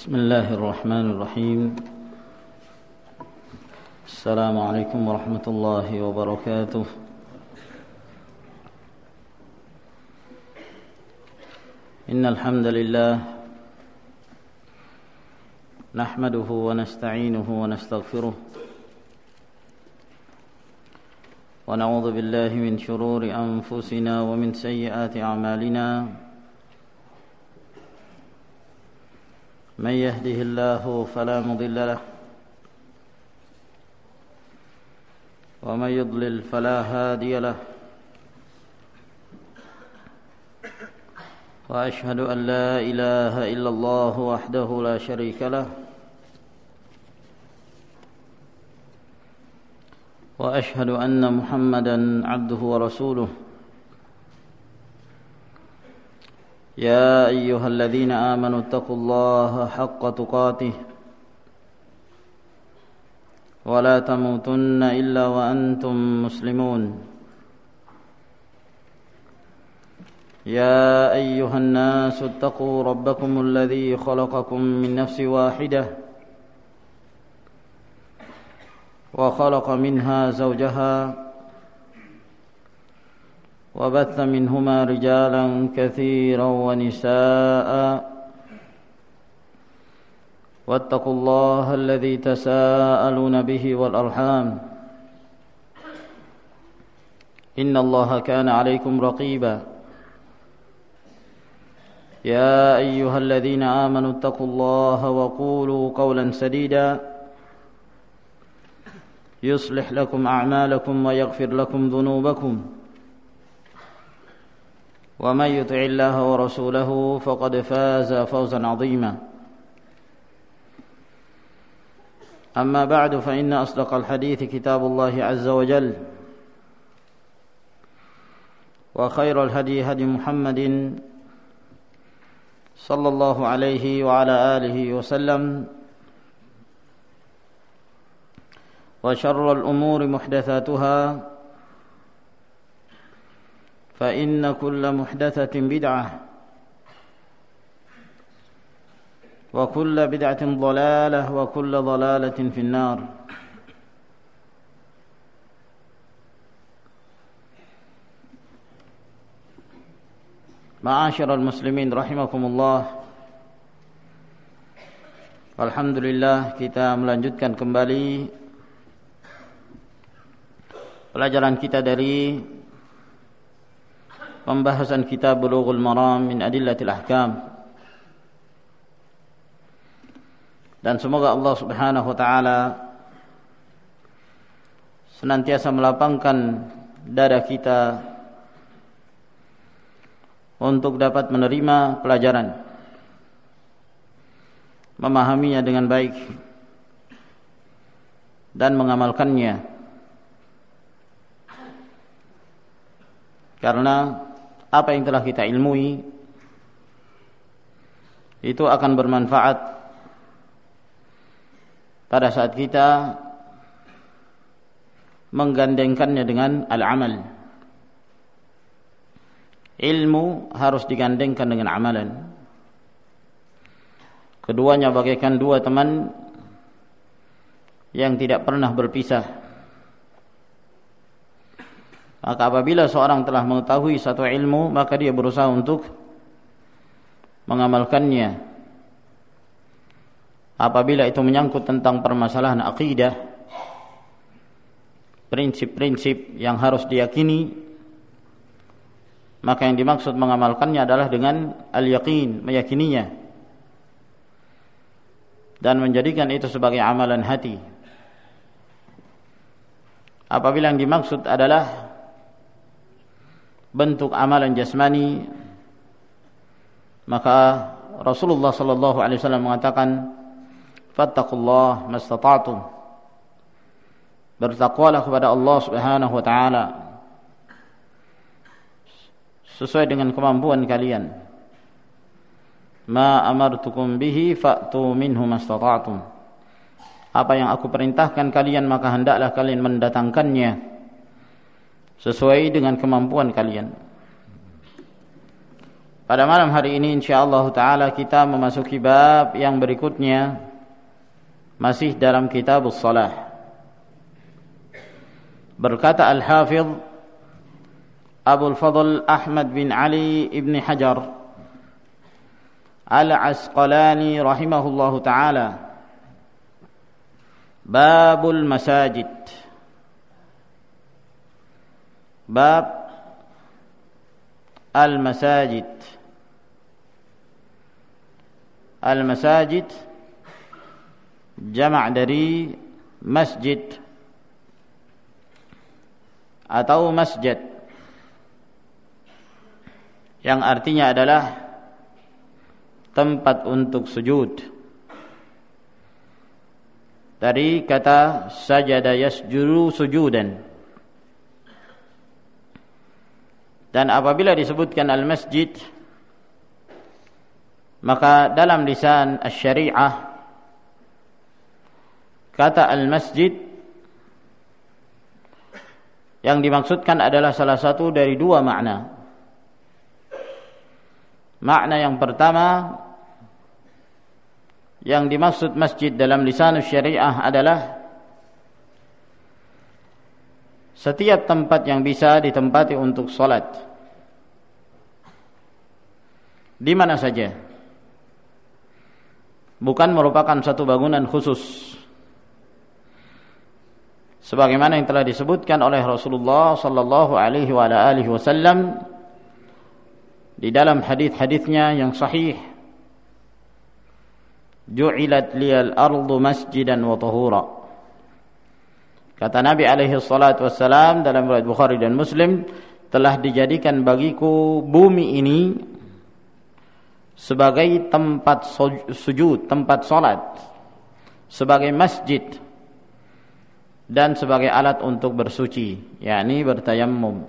بسم الله الرحمن الرحيم. السلام عليكم ورحمة الله وبركاته. إن الحمد لله نحمده ونستعينه ونستغفره ونعوذ بالله من شرور أنفسنا ومن سيئات أعمالنا. من يهده الله فلا مضل له ومن يضلل فلا هادي له، وأشهد أن لا إله إلا الله وحده لا شريك له، وأشهد أن محمدا عبده ورسوله. يا أيها الذين آمنوا اتقوا الله حق تقاته ولا تموتن إلا وأنتم مسلمون. يا أيها الناس اتقوا ربكم الذي خلقكم من نفس واحدة وخلق منها زوجها وبث منهما رجالا كثيرا ونساء، واتقوا الله الذي تساءلون به والأرحام، إن الله كان عليكم رقيبا. يا أيها الذين آمنوا اتقوا الله وقولوا قولا سديدا يصلح لكم أعمالكم ويغفر لكم ذنوبكم، ومن يطع الله ورسوله فقد فاز فوزا عظيما. أما بعد، فإن أصدق الحديث كتاب الله عز وجل، وخير الهدي هدي محمد صلى الله عليه وعلى آله وسلم، وشر الأمور محدثاتها، فإن كل محدثة بدعة، وكل بدعة ضلالة، وكل ضلالة في النار. Ma'asyiral muslimin rahimakumullah. Alhamdulillah, kita melanjutkan kembali pelajaran kita dari pembahasan kitab Bulughul Maram min Adillatil Ahkam. Dan semoga Allah Subhanahu wa taala senantiasa melapangkan dada kita untuk dapat menerima pelajaran, memahaminya dengan baik dan mengamalkannya. Karena apa yang telah kita ilmui itu akan bermanfaat pada saat kita menggandengkannya dengan al-amal. Ilmu harus digandengkan dengan amalan. Keduanya bagaikan dua teman yang tidak pernah berpisah. Maka apabila seorang telah mengetahui satu ilmu, maka dia berusaha untuk mengamalkannya. Apabila itu menyangkut tentang permasalahan akidah, prinsip-prinsip yang harus diyakini, maka yang dimaksud mengamalkannya adalah dengan al-yaqin, meyakininya dan menjadikan itu sebagai amalan hati. Apabila yang dimaksud adalah bentuk amalan jasmani, maka Rasulullah sallallahu alaihi wasallam mengatakan, fattaqullah mastata'tum, bertakwalah kepada Allah Subhanahu wa taala sesuai dengan kemampuan kalian. Ma amartukum bihi fa'tu minhu mastata'tum, apa yang aku perintahkan kalian maka hendaklah kalian mendatangkannya sesuai dengan kemampuan kalian. Pada malam hari ini insyaallah taala kita memasuki bab yang berikutnya, masih dalam kitabus shalah. Berkata Al-Hafidh Abul Fadl Ahmad bin Ali ibn Hajar Al-Asqalani rahimahullahu taala, babul masajid. Bab al-masajid. Al-masajid jama' dari masjid atau masjid, yang artinya adalah tempat untuk sujud. Dari kata sajada yasjudu sujudan. Dan apabila disebutkan al-masjid, maka dalam lisan asy-syari'ah kata al-masjid yang dimaksudkan adalah salah satu dari dua makna. Makna yang pertama, yang dimaksud masjid dalam lisan syariah adalah setiap tempat yang bisa ditempati untuk salat, di mana saja, bukan merupakan satu bangunan khusus, sebagaimana yang telah disebutkan oleh Rasulullah sallallahu alaihi wasallam di dalam hadis-hadisnya yang sahih, ju'ilat liyal ardu masjidan wa tahura. Kata Nabi alaihi salatu wassalam dalam riwayat Bukhari dan Muslim, telah dijadikan bagiku bumi ini sebagai tempat sujud, tempat salat, sebagai masjid, dan sebagai alat untuk bersuci, yakni bertayammum.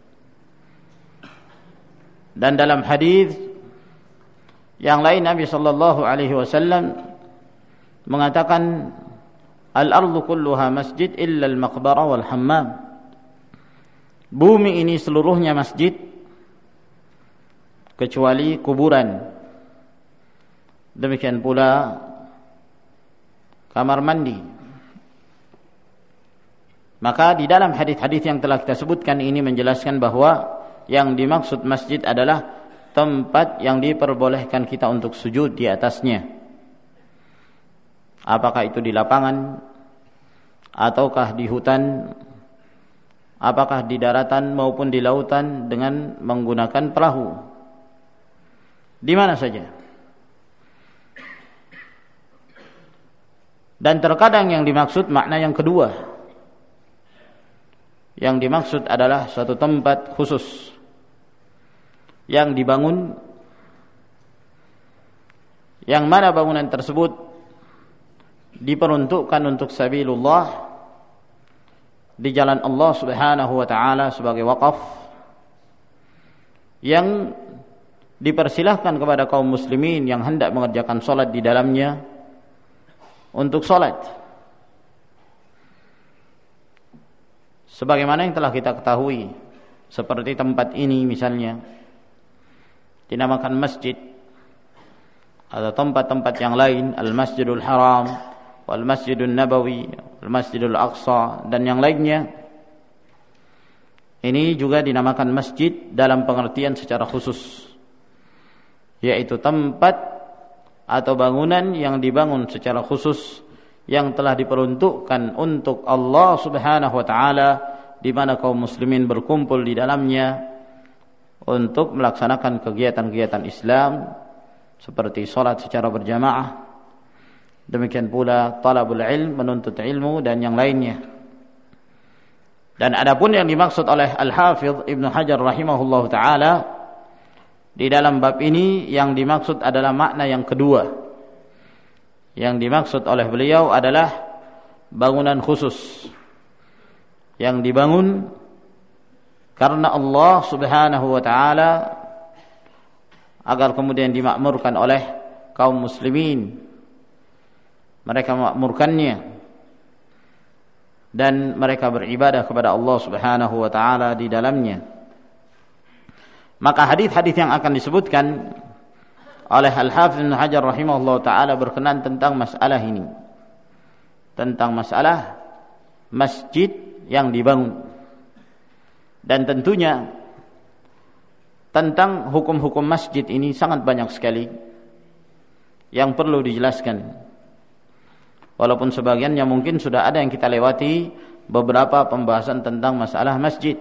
Dan dalam hadis yang lain Nabi sallallahu alaihi wasallam mengatakan, al-ardu kulluha masjid illa al-maqbara wal hammam. Bumi ini seluruhnya masjid kecuali kuburan. Demikian pula kamar mandi. Maka di dalam hadis-hadis yang telah kita sebutkan ini menjelaskan bahwa yang dimaksud masjid adalah tempat yang diperbolehkan kita untuk sujud di atasnya. Apakah itu di lapangan, ataukah di hutan, apakah di daratan maupun di lautan dengan menggunakan perahu, di mana saja. Dan terkadang yang dimaksud makna yang kedua, yang dimaksud adalah suatu tempat khusus yang dibangun, yang mana bangunan tersebut diperuntukkan untuk sabilillah, di jalan Allah Subhanahu wa taala sebagai wakaf, yang dipersilahkan kepada kaum muslimin yang hendak mengerjakan salat di dalamnya untuk salat. Sebagaimana yang telah kita ketahui, seperti tempat ini misalnya dinamakan masjid, atau tempat-tempat yang lain, Al-Masjidul Haram, Wal-Masjidul Nabawi, Al-Masjidul Aqsa, dan yang lainnya. Ini juga dinamakan masjid dalam pengertian secara khusus, yaitu tempat atau bangunan yang dibangun secara khusus, yang telah diperuntukkan untuk Allah Subhanahu wa taala, di mana kaum muslimin berkumpul di dalamnya untuk melaksanakan kegiatan-kegiatan Islam seperti salat secara berjamaah, demikian pula talabul ilm, menuntut ilmu, dan yang lainnya. Dan adapun yang dimaksud oleh Al-Hafidh Ibnu Hajar rahimahullahu taala di dalam bab ini, yang dimaksud adalah makna yang kedua. Yang dimaksud oleh beliau adalah bangunan khusus yang dibangun karena Allah Subhanahu wa taala, agar kemudian dimakmurkan oleh kaum muslimin. Mereka memakmurkannya dan mereka beribadah kepada Allah Subhanahu wa taala di dalamnya. Maka hadis-hadis yang akan disebutkan oleh Al-Hafidz Ibnu Hajar rahimahullah taala berkenaan tentang masalah ini, tentang masalah masjid yang dibangun, dan tentunya tentang hukum-hukum masjid ini sangat banyak sekali yang perlu dijelaskan. Walaupun sebagiannya mungkin sudah ada yang kita lewati beberapa pembahasan tentang masalah masjid.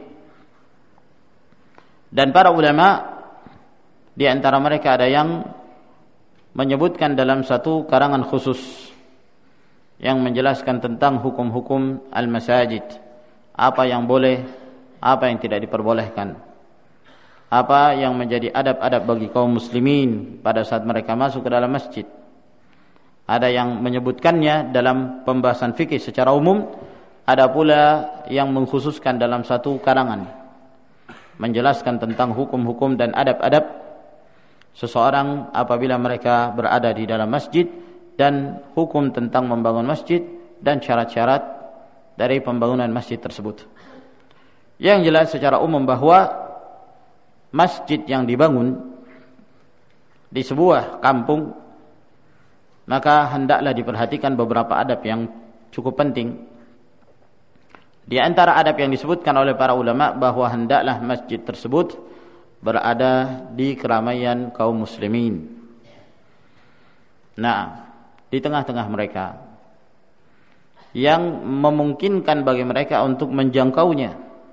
Dan para ulama di antara mereka ada yang menyebutkan dalam satu karangan khusus yang menjelaskan tentang hukum-hukum al-masajid, apa yang boleh, apa yang tidak diperbolehkan, apa yang menjadi adab-adab bagi kaum muslimin pada saat mereka masuk ke dalam masjid. Ada yang menyebutkannya dalam pembahasan fikih secara umum, ada pula yang mengkhususkan dalam satu karangan menjelaskan tentang hukum-hukum dan adab-adab seseorang apabila mereka berada di dalam masjid, dan hukum tentang membangun masjid dan syarat-syarat dari pembangunan masjid tersebut. Yang jelas secara umum bahwa masjid yang dibangun di sebuah kampung, maka hendaklah diperhatikan beberapa adab yang cukup penting. Di antara adab yang disebutkan oleh para ulama bahwa hendaklah masjid tersebut berada di keramaian kaum muslimin. Nah, di tengah-tengah mereka, yang memungkinkan bagi mereka untuk menjangkaunya.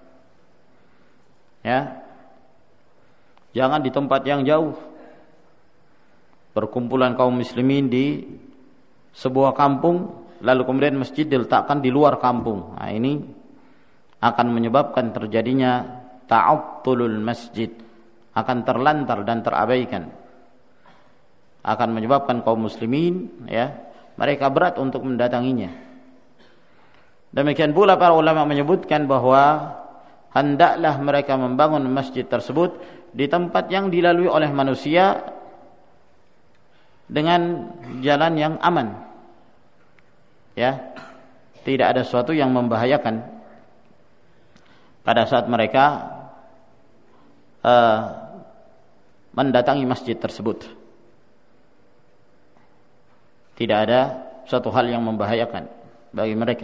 Ya. Jangan di tempat yang jauh. Perkumpulan kaum muslimin di sebuah kampung, lalu kemudian masjid diletakkan di luar kampung. Nah, ini akan menyebabkan terjadinya ta'attulul masjid, akan terlantar dan terabaikan, akan menyebabkan kaum muslimin mereka berat untuk mendatanginya. Demikian pula para ulama menyebutkan bahwa hendaklah mereka membangun masjid tersebut di tempat yang dilalui oleh manusia dengan jalan yang aman, tidak ada sesuatu yang membahayakan pada saat mereka mendatangi masjid tersebut. Tidak ada suatu hal yang membahayakan bagi mereka.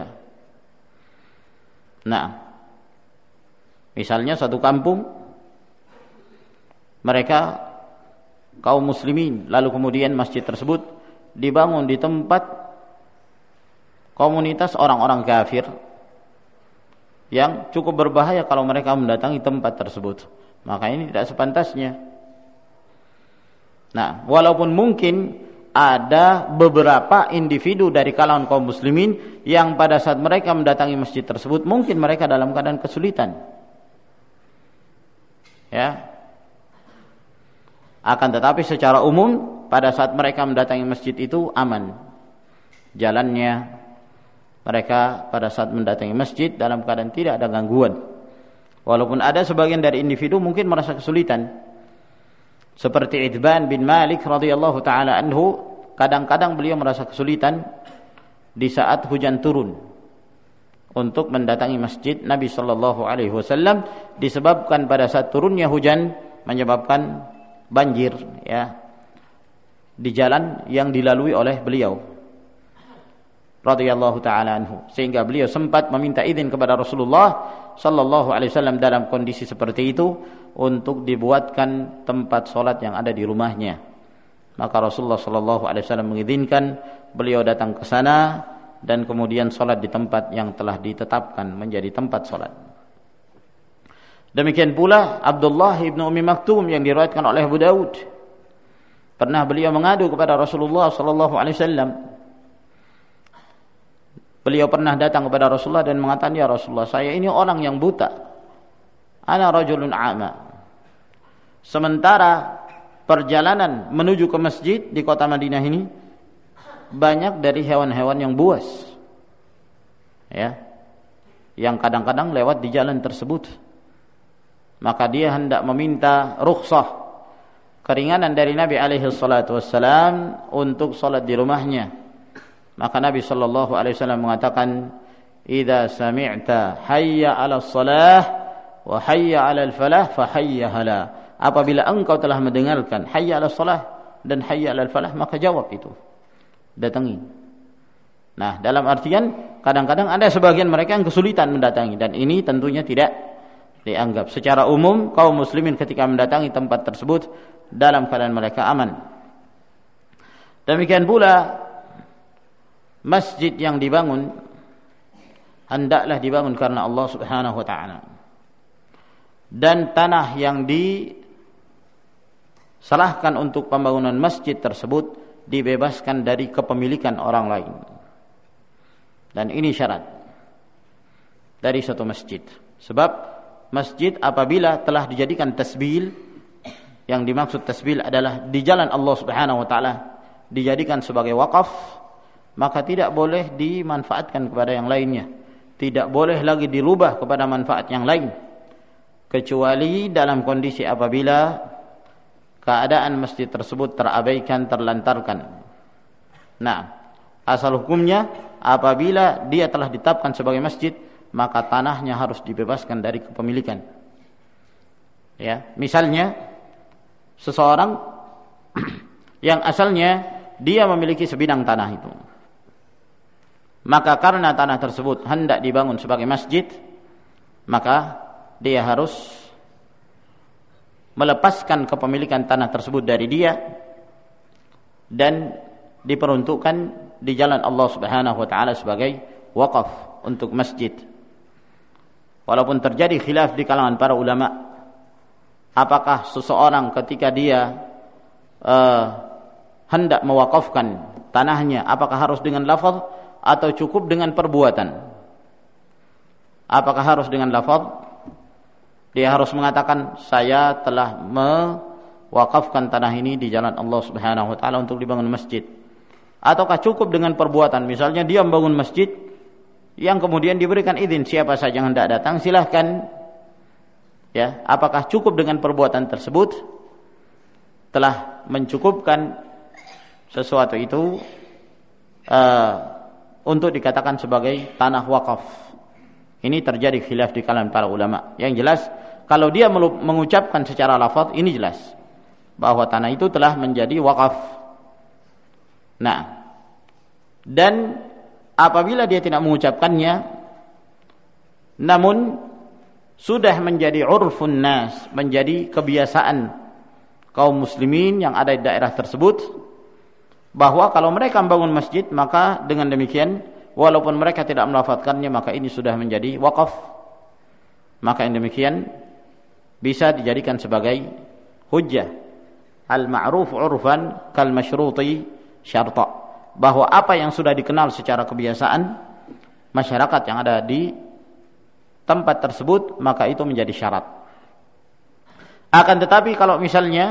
Nah, misalnya satu kampung, mereka kaum muslimin, lalu kemudian masjid tersebut dibangun di tempat komunitas orang-orang kafir, yang cukup berbahaya kalau mereka mendatangi tempat tersebut. Maka ini tidak sepantasnya. Nah, walaupun mungkin ada beberapa individu dari kalangan kaum muslimin yang pada saat mereka mendatangi masjid tersebut mungkin mereka dalam keadaan kesulitan, akan tetapi secara umum pada saat mereka mendatangi masjid itu aman jalannya. Mereka pada saat mendatangi masjid dalam keadaan tidak ada gangguan. Walaupun ada sebagian dari individu mungkin merasa kesulitan. Seperti Itban bin Malik radhiyallahu taala anhu, kadang-kadang beliau merasa kesulitan di saat hujan turun untuk mendatangi masjid Nabi sallallahu alaihi wasallam, disebabkan pada saat turunnya hujan menyebabkan banjir di jalan yang dilalui oleh beliau radhiyallahu taala anhu, sehingga beliau sempat meminta izin kepada Rasulullah sallallahu alaihi wasallam dalam kondisi seperti itu untuk dibuatkan tempat salat yang ada di rumahnya. Maka Rasulullah sallallahu alaihi wasallam mengizinkan beliau datang ke sana dan kemudian salat di tempat yang telah ditetapkan menjadi tempat salat. Demikian pula Abdullah bin Ummi Maktum yang diriwayatkan oleh Abu Daud. Pernah beliau mengadu kepada Rasulullah sallallahu alaihi wasallam. Beliau pernah datang kepada Rasulullah dan mengatakan, "Ya Rasulullah, saya ini orang yang buta. Ana rajulun a'ma." Sementara perjalanan menuju ke masjid di kota Madinah ini banyak dari hewan-hewan yang buas. Yang kadang-kadang lewat di jalan tersebut. Maka dia hendak meminta rukhsah, keringanan dari Nabi alaihi salatu wassalam untuk salat di rumahnya. Maka Nabi sallallahu alaihi wasallam mengatakan, "Idza sami'ta hayya 'alas shalah wa hayya 'alal falah fa hayya hala." apabila engkau telah mendengarkan hayya 'alas shalah dan hayya 'alal falah, maka jawab itu, datangi. Nah, dalam artian kadang-kadang ada sebagian mereka yang kesulitan mendatangi, dan ini tentunya tidak dianggap. Secara umum kaum muslimin ketika mendatangi tempat tersebut dalam keadaan mereka aman. Demikian pula masjid yang dibangun hendaklah dibangun karena Allah Subhanahu wa taala. Dan tanah yang disalahkan untuk pembangunan masjid tersebut dibebaskan dari kepemilikan orang lain. Dan ini syarat dari suatu masjid. Sebab masjid apabila telah dijadikan tasbil, yang dimaksud tasbil adalah di jalan Allah Subhanahu wa taala, dijadikan sebagai wakaf, maka tidak boleh dimanfaatkan kepada yang lainnya. Tidak boleh lagi dirubah kepada manfaat yang lain, kecuali dalam kondisi apabila keadaan masjid tersebut terabaikan, terlantarkan. Nah, asal hukumnya apabila dia telah ditetapkan sebagai masjid, maka tanahnya harus dibebaskan dari kepemilikan. Ya, misalnya seseorang yang asalnya dia memiliki sebidang tanah itu, maka karena tanah tersebut hendak dibangun sebagai masjid, maka dia harus melepaskan kepemilikan tanah tersebut dari dia dan diperuntukkan di jalan Allah Subhanahu wa taala sebagai wakaf untuk masjid. Walaupun terjadi khilaf di kalangan para ulama, apakah seseorang ketika dia hendak mewakafkan tanahnya, apakah harus dengan lafaz atau cukup dengan perbuatan? Apakah harus dengan lafaz? Dia harus mengatakan, saya telah mewakafkan tanah ini di jalan Allah Subhanahu wa taala untuk dibangun masjid. Ataukah cukup dengan perbuatan? Misalnya dia membangun masjid yang kemudian diberikan izin siapa saja yang hendak datang silahkan. Ya, apakah cukup dengan perbuatan tersebut telah mencukupkan sesuatu itu untuk dikatakan sebagai tanah wakaf? Ini terjadi khilaf di kalangan para ulama. Yang jelas, kalau dia mengucapkan secara lafaz, ini jelas bahwa tanah itu telah menjadi wakaf. Nah, dan apabila dia tidak mengucapkannya, namun sudah menjadi urfun nas, menjadi kebiasaan kaum muslimin yang ada di daerah tersebut, bahwa kalau mereka membangun masjid, maka dengan demikian walaupun mereka tidak melafadzkannya, maka ini sudah menjadi wakaf. Maka yang demikian bisa dijadikan sebagai hujjah. Al-ma'ruf urfan kal masyruti syarta, bahwa apa yang sudah dikenal secara kebiasaan masyarakat yang ada di tempat tersebut, maka itu menjadi syarat. Akan tetapi kalau misalnya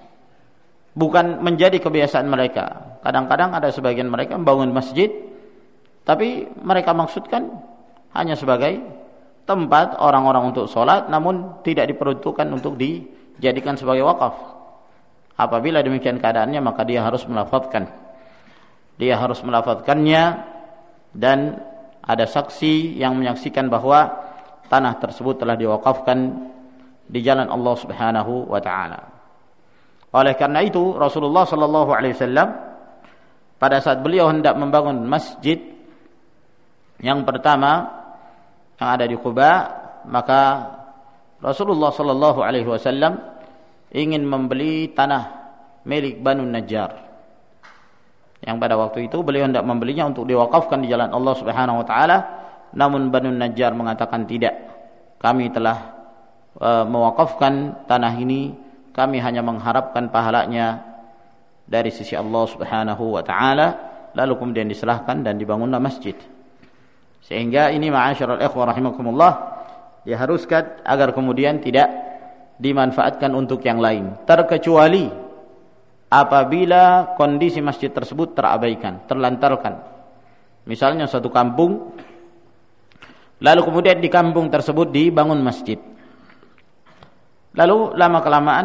bukan menjadi kebiasaan mereka, kadang-kadang ada sebagian mereka membangun masjid, tapi mereka maksudkan hanya sebagai tempat orang-orang untuk sholat, namun tidak diperuntukkan untuk dijadikan sebagai wakaf. Apabila demikian keadaannya, maka dia harus melafadzkan. Dia harus melafadzkannya, dan ada saksi yang menyaksikan bahwa tanah tersebut telah diwakafkan di jalan Allah Subhanahu wa taala. Oleh karena itu Rasulullah sallallahu alaihi wasallam pada saat beliau hendak membangun masjid yang pertama yang ada di Quba, maka Rasulullah sallallahu alaihi wasallam ingin membeli tanah milik Banu Najjar, yang pada waktu itu beliau hendak membelinya untuk diwakafkan di jalan Allah Subhanahu wa taala. Namun Banu Najjar mengatakan, tidak, kami telah mewakafkan tanah ini, kami hanya mengharapkan pahalanya dari sisi Allah Subhanahu wa taala. Lalu kemudian diserahkan dan dibangunlah masjid. Sehingga ini ma'asyiral ikhwah rahimakumullah, diharuskan agar kemudian tidak dimanfaatkan untuk yang lain, terkecuali apabila kondisi masjid tersebut terabaikan, terlantarkan. Misalnya suatu kampung, lalu kemudian di kampung tersebut dibangun masjid. Lalu lama-kelamaan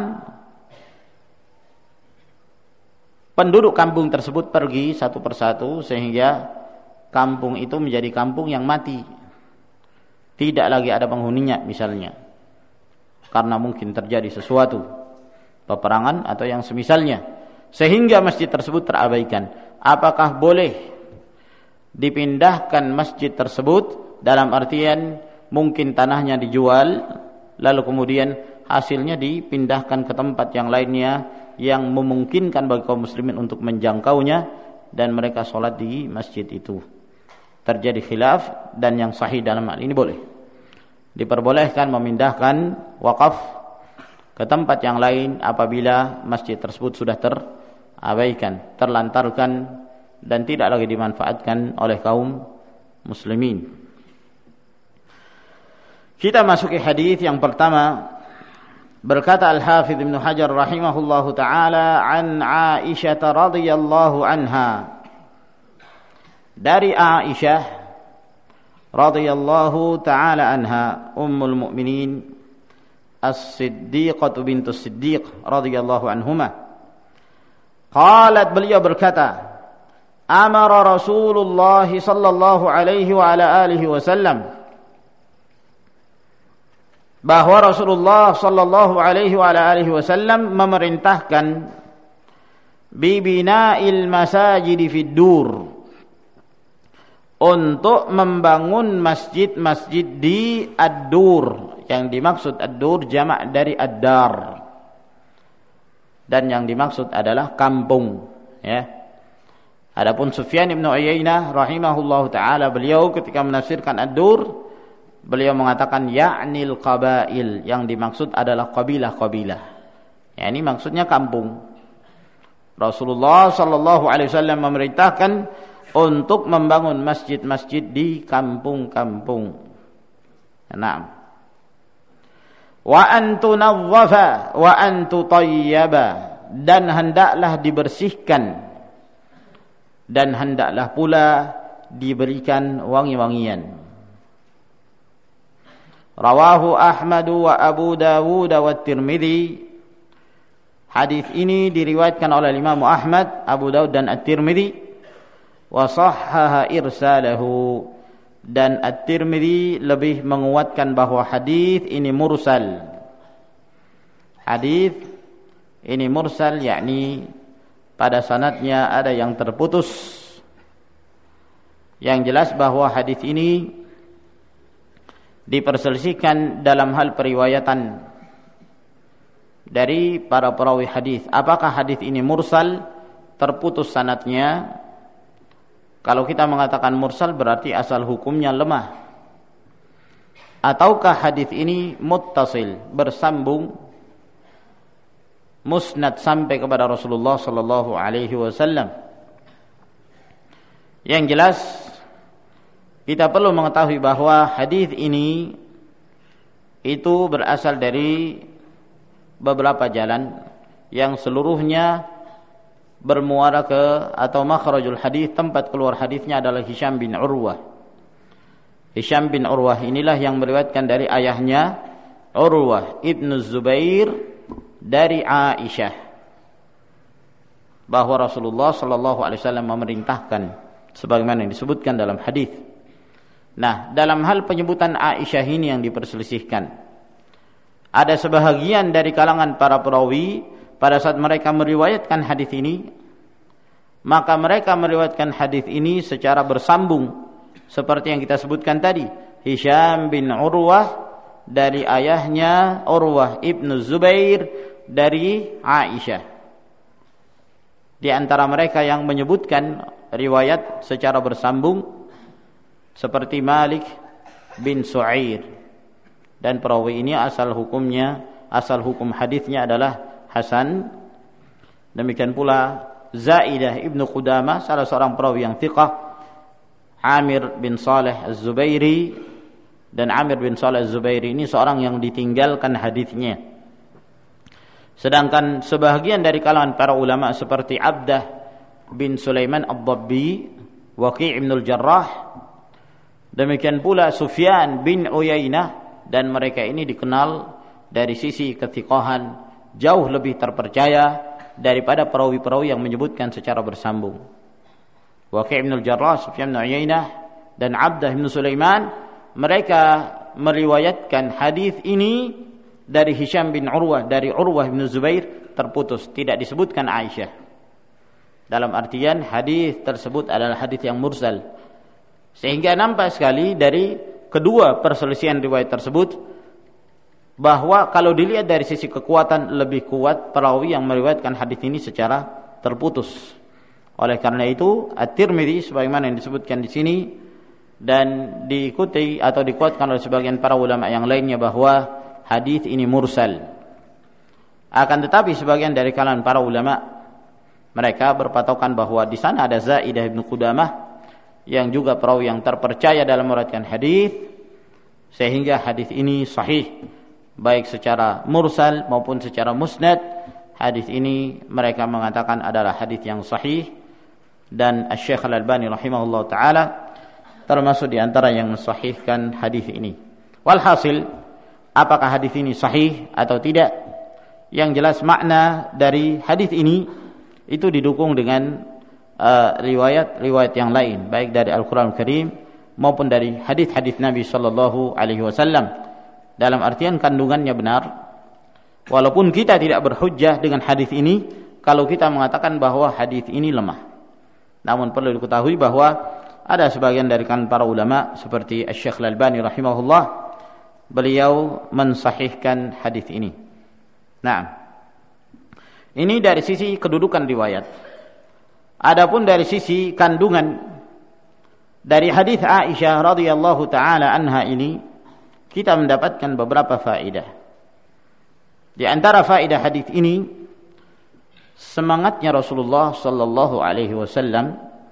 penduduk kampung tersebut pergi satu persatu, sehingga kampung itu menjadi kampung yang mati. Tidak lagi ada penghuninya misalnya, karena mungkin terjadi sesuatu. peperangan atau yang semisalnya, sehingga masjid tersebut terabaikan. Apakah boleh dipindahkan masjid tersebut, dalam artian mungkin tanahnya dijual lalu kemudian hasilnya dipindahkan ke tempat yang lainnya yang memungkinkan bagi kaum muslimin untuk menjangkaunya dan mereka sholat di masjid itu? Terjadi khilaf, dan yang sahih dalam hal ini boleh. Diperbolehkan memindahkan wakaf ke tempat yang lain apabila masjid tersebut sudah terabaikan, terlantarkan, dan tidak lagi dimanfaatkan oleh kaum muslimin. Kita masuki hadis yang pertama. Berkata Al-Hafidz Ibnu Hajar rahimahullahu taala an Aisyah radhiyallahu anha, dari Aisyah radhiyallahu taala anha, ummul mukminin As-Siddiqah bintus Siddiq radhiyallahu anhuma, qalat, beliau berkata, amara Rasulullah sallallahu alaihi wa ala alihi wasallam, bahwa Rasulullah sallallahu alaihi wa ala alihi wasallam memerintahkan bibina'il masajid fid dur, untuk membangun masjid-masjid di ad-dur. Yang dimaksud ad-dur jamak dari ad-dar, dan yang dimaksud adalah kampung, ya. Adapun Sufyan bin Uyainah rahimahullahu taala, beliau ketika menafsirkan ad-dur, beliau mengatakan ya'nil qabail, yang dimaksud adalah kabilah-kabilah. Ya, ini maksudnya kampung. Rasulullah sallallahu alaihi wasallam memerintahkan untuk membangun masjid-masjid di kampung-kampung. Naam. Wa an tunazzafa wa an tutayyaba, dan hendaklah dibersihkan dan hendaklah pula diberikan wangi-wangian. Rawahu Ahmad wa Abu Dawud wa Tirmidzi. Hadis ini diriwayatkan oleh Imam Ahmad, Abu Dawud dan At-Tirmidzi. Wa sahhaha irsalahu, dan At-Tirmidzi lebih menguatkan bahwa hadis ini mursal. Hadis ini mursal, yakni pada sanadnya ada yang terputus. Yang jelas bahwa hadis ini diperselisihkan dalam hal periwayatan dari para perawi hadis. Apakah hadis ini mursal, terputus sanadnya? Kalau kita mengatakan mursal berarti asal hukumnya lemah. Ataukah hadis ini muttasil, bersambung, musnad sampai kepada Rasulullah sallallahu alaihi wasallam? Yang jelas kita perlu mengetahui bahwa hadis ini itu berasal dari beberapa jalan yang seluruhnya bermuara ke atau makhrajul hadis, tempat keluar hadisnya adalah Hisham bin Urwah. Hisham bin Urwah inilah yang meriwayatkan dari ayahnya Urwah ibnu Zubair dari Aisyah bahwa Rasulullah sallallahu alaihi wasallam memerintahkan sebagaimana yang disebutkan dalam hadis. Nah, dalam hal penyebutan Aisyah ini yang diperselisihkan. Ada sebahagian dari kalangan para perawi pada saat mereka meriwayatkan hadis ini, maka mereka meriwayatkan hadis ini secara bersambung seperti yang kita sebutkan tadi. Hisham bin Urwah dari ayahnya Urwah ibnu Zubair dari Aisyah. Di antara mereka yang menyebutkan riwayat secara bersambung seperti Malik bin Su'air, dan perawi ini asal hukum hadisnya adalah hasan. Demikian pula Zaidah ibnu Qudamah, salah seorang perawi yang thiqah, Amir bin Saleh Az-Zubairi, dan Amir bin Saleh Az-Zubairi ini seorang yang ditinggalkan hadisnya. Sedangkan sebahagian dari kalangan para ulama seperti Abdah bin Sulaiman Ad-Dabbi, Waqi' ibn al-Jarrah, demikian pula Sufyan bin Uyainah, dan mereka ini dikenal dari sisi kethiqahan jauh lebih terpercaya daripada perawi-perawi yang menyebutkan secara bersambung. Waqi' ibn al-Jarrah, Sufyan bin Uyainah, dan Abdah bin Sulaiman, mereka meriwayatkan hadis ini dari Hisham bin Urwah, dari Urwah bin Zubair terputus, tidak disebutkan Aisyah. Dalam artian hadis tersebut adalah hadis yang mursal. Sehingga nampak sekali dari kedua perselisihan riwayat tersebut bahwa kalau dilihat dari sisi kekuatan lebih kuat perawi yang meriwayatkan hadis ini secara terputus. Oleh karena itu At-Tirmidzi sebagaimana yang disebutkan di sini dan diikuti atau dikuatkan oleh sebagian para ulama yang lainnya bahwa hadis ini mursal. Akan tetapi sebagian dari kalangan para ulama mereka berpatokan bahwa di sana ada Zaidah bin Qudamah yang juga perawi yang terpercaya dalam meriwayatkan hadis, sehingga hadis ini sahih baik secara mursal maupun secara musnad. Hadis ini mereka mengatakan adalah hadis yang sahih, dan Asy-Syaikh Al-Albani rahimahullah taala termasuk di antara yang mensahihkan hadis ini. Walhasil, apakah hadis ini sahih atau tidak? Yang jelas makna dari hadis ini itu didukung dengan riwayat-riwayat yang lain, baik dari Al-Qur'an Al-Karim maupun dari hadis-hadis Nabi sallallahu alaihi wasallam. Dalam artian kandungannya benar. Walaupun kita tidak berhujjah dengan hadis ini kalau kita mengatakan bahwa hadis ini lemah. Namun perlu diketahui bahwa ada sebagian dari kalangan para ulama seperti Asy-Syaikh Al-Albani rahimahullah, beliau mensahihkan hadis ini. Nah, ini dari sisi kedudukan riwayat. Adapun dari sisi kandungan dari hadis Aisyah radhiyallahu taala anha ini, kita mendapatkan beberapa faedah. Di antara faedah hadis ini, semangatnya Rasulullah sallallahu alaihi wasallam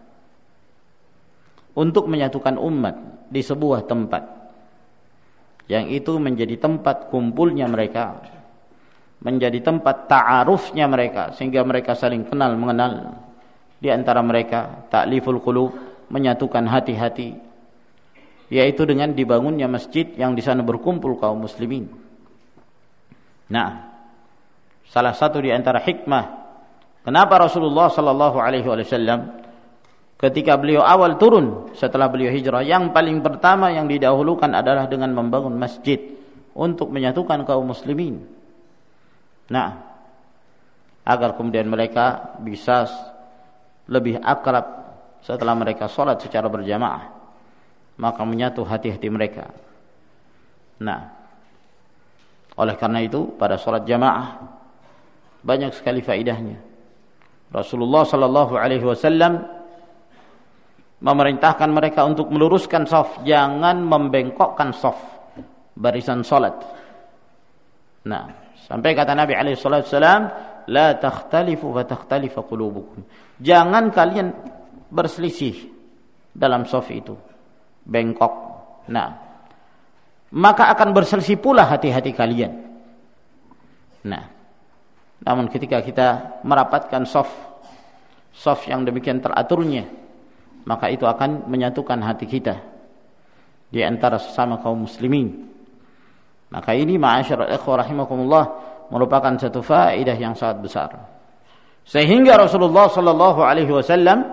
untuk menyatukan umat di sebuah tempat yang itu menjadi tempat kumpulnya mereka, menjadi tempat ta'arufnya mereka, sehingga mereka saling kenal mengenal di antara mereka, ta'liful qulub, menyatukan hati-hati, yaitu dengan dibangunnya masjid yang di sana berkumpul kaum muslimin. Nah, salah satu di antara hikmah kenapa Rasulullah sallallahu alaihi wasallam ketika beliau awal turun setelah beliau hijrah, yang paling pertama yang didahulukan adalah dengan membangun masjid untuk menyatukan kaum muslimin. Nah, agar kemudian mereka bisa lebih akrab setelah mereka sholat secara berjamaah, maka menyatu hati-hati mereka. Nah, oleh karena itu pada sholat jamaah banyak sekali faedahnya. Rasulullah sallallahu alaihi wasallam memerintahkan mereka untuk meluruskan shaf, jangan membengkokkan shaf barisan sholat. Nah, sampai kata Nabi alaihi salatu wasallam, la takhtalifu fa takhtalifa qulubukum. Jangan kalian berselisih dalam shaf itu, bengkok. Nah, maka akan berselisih pula hati-hati kalian. Nah, namun ketika kita merapatkan shaf yang demikian teraturnya, maka itu akan menyatukan hati kita di antara sesama kaum muslimin. Maka ini ma'asyiral ikhwah rahimakumullah merupakan satu faedah yang sangat besar. Sehingga Rasulullah sallallahu alaihi wasallam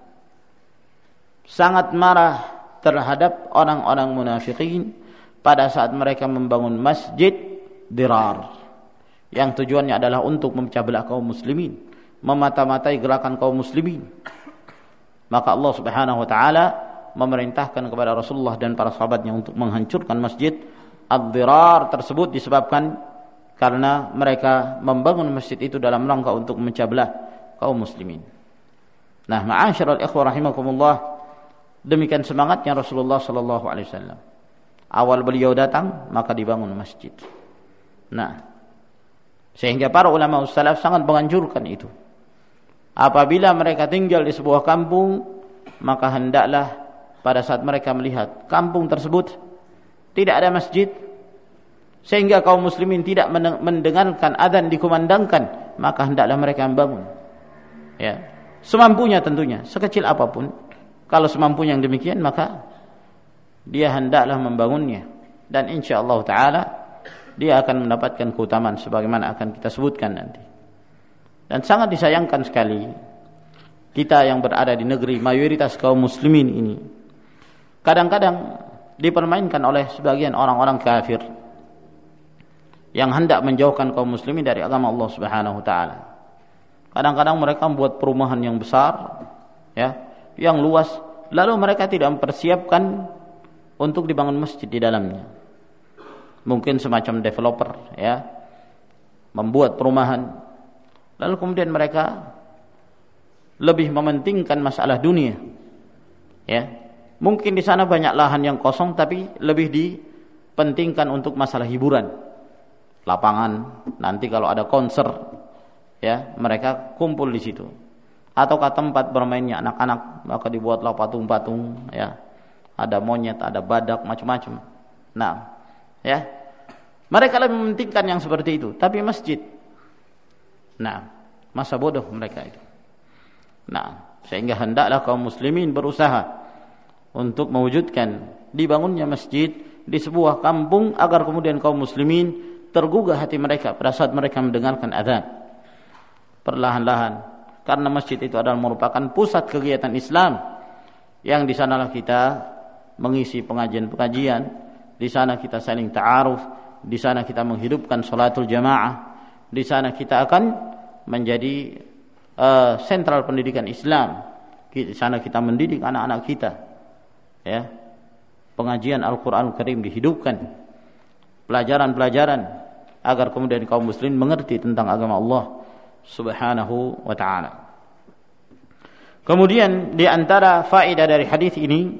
sangat marah terhadap orang-orang munafikin pada saat mereka membangun masjid dirar, yang tujuannya adalah untuk memecah belah kaum muslimin, memata-matai gerakan kaum muslimin. Maka Allah Subhanahu wa taala memerintahkan kepada Rasulullah dan para sahabatnya untuk menghancurkan masjid ad-dirar tersebut, disebabkan karena mereka membangun masjid itu dalam rangka untuk memecah belah kaum muslimin. Nah, ma'asyiral ikhwah rahimakumullah, demikian semangatnya Rasulullah sallallahu alaihi wasallam. Awal beliau datang, maka dibangun masjid. Nah, sehingga para ulama salaf sangat menganjurkan itu. Apabila mereka tinggal di sebuah kampung, maka hendaklah pada saat mereka melihat kampung tersebut tidak ada masjid, sehingga kaum muslimin tidak mendengarkan adzan dikumandangkan, maka hendaklah mereka membangun. Ya, semampunya tentunya, sekecil apapun. Kalau semampunya yang demikian, maka dia hendaklah membangunnya, dan insyaallah taala dia akan mendapatkan keutamaan sebagaimana akan kita sebutkan nanti. Dan sangat disayangkan sekali kita yang berada di negeri mayoritas kaum muslimin ini kadang-kadang dipermainkan oleh sebagian orang-orang kafir yang hendak menjauhkan kaum muslimin dari agama Allah Subhanahu wa taala. Kadang-kadang mereka membuat perumahan yang besar, ya, yang luas, lalu mereka tidak mempersiapkan untuk dibangun masjid di dalamnya. Mungkin semacam developer, ya, membuat perumahan, lalu kemudian mereka lebih mementingkan masalah dunia, ya. Mungkin di sana banyak lahan yang kosong, tapi lebih dipentingkan untuk masalah hiburan, lapangan. Nanti kalau ada konser, ya, mereka kumpul di situ. Ataukah tempat bermainnya anak-anak, maka dibuatlah patung-patung, ya. Ada monyet, ada badak, macam-macam. Nah, ya, mereka lebih mementingkan yang seperti itu. Tapi masjid, nah, masa bodoh mereka itu. Nah, sehingga hendaklah kaum muslimin berusaha untuk mewujudkan dibangunnya masjid di sebuah kampung, agar kemudian kaum muslimin tergugah hati mereka pada saat mereka mendengarkan azan. Perlahan-lahan, karena masjid itu adalah merupakan pusat kegiatan Islam, yang di sanalah kita mengisi pengajian-pengajian, di sana kita saling ta'aruf, di sana kita menghidupkan salatul jamaah, di sana kita akan menjadi sentral pendidikan Islam. Di sana kita mendidik anak-anak kita, ya. Pengajian Al-Qur'an Al-Karim dihidupkan, pelajaran-pelajaran agar kemudian kaum muslimin mengerti tentang agama Allah Subhanahu wa ta'ala. Kemudian di antara faedah dari hadis ini,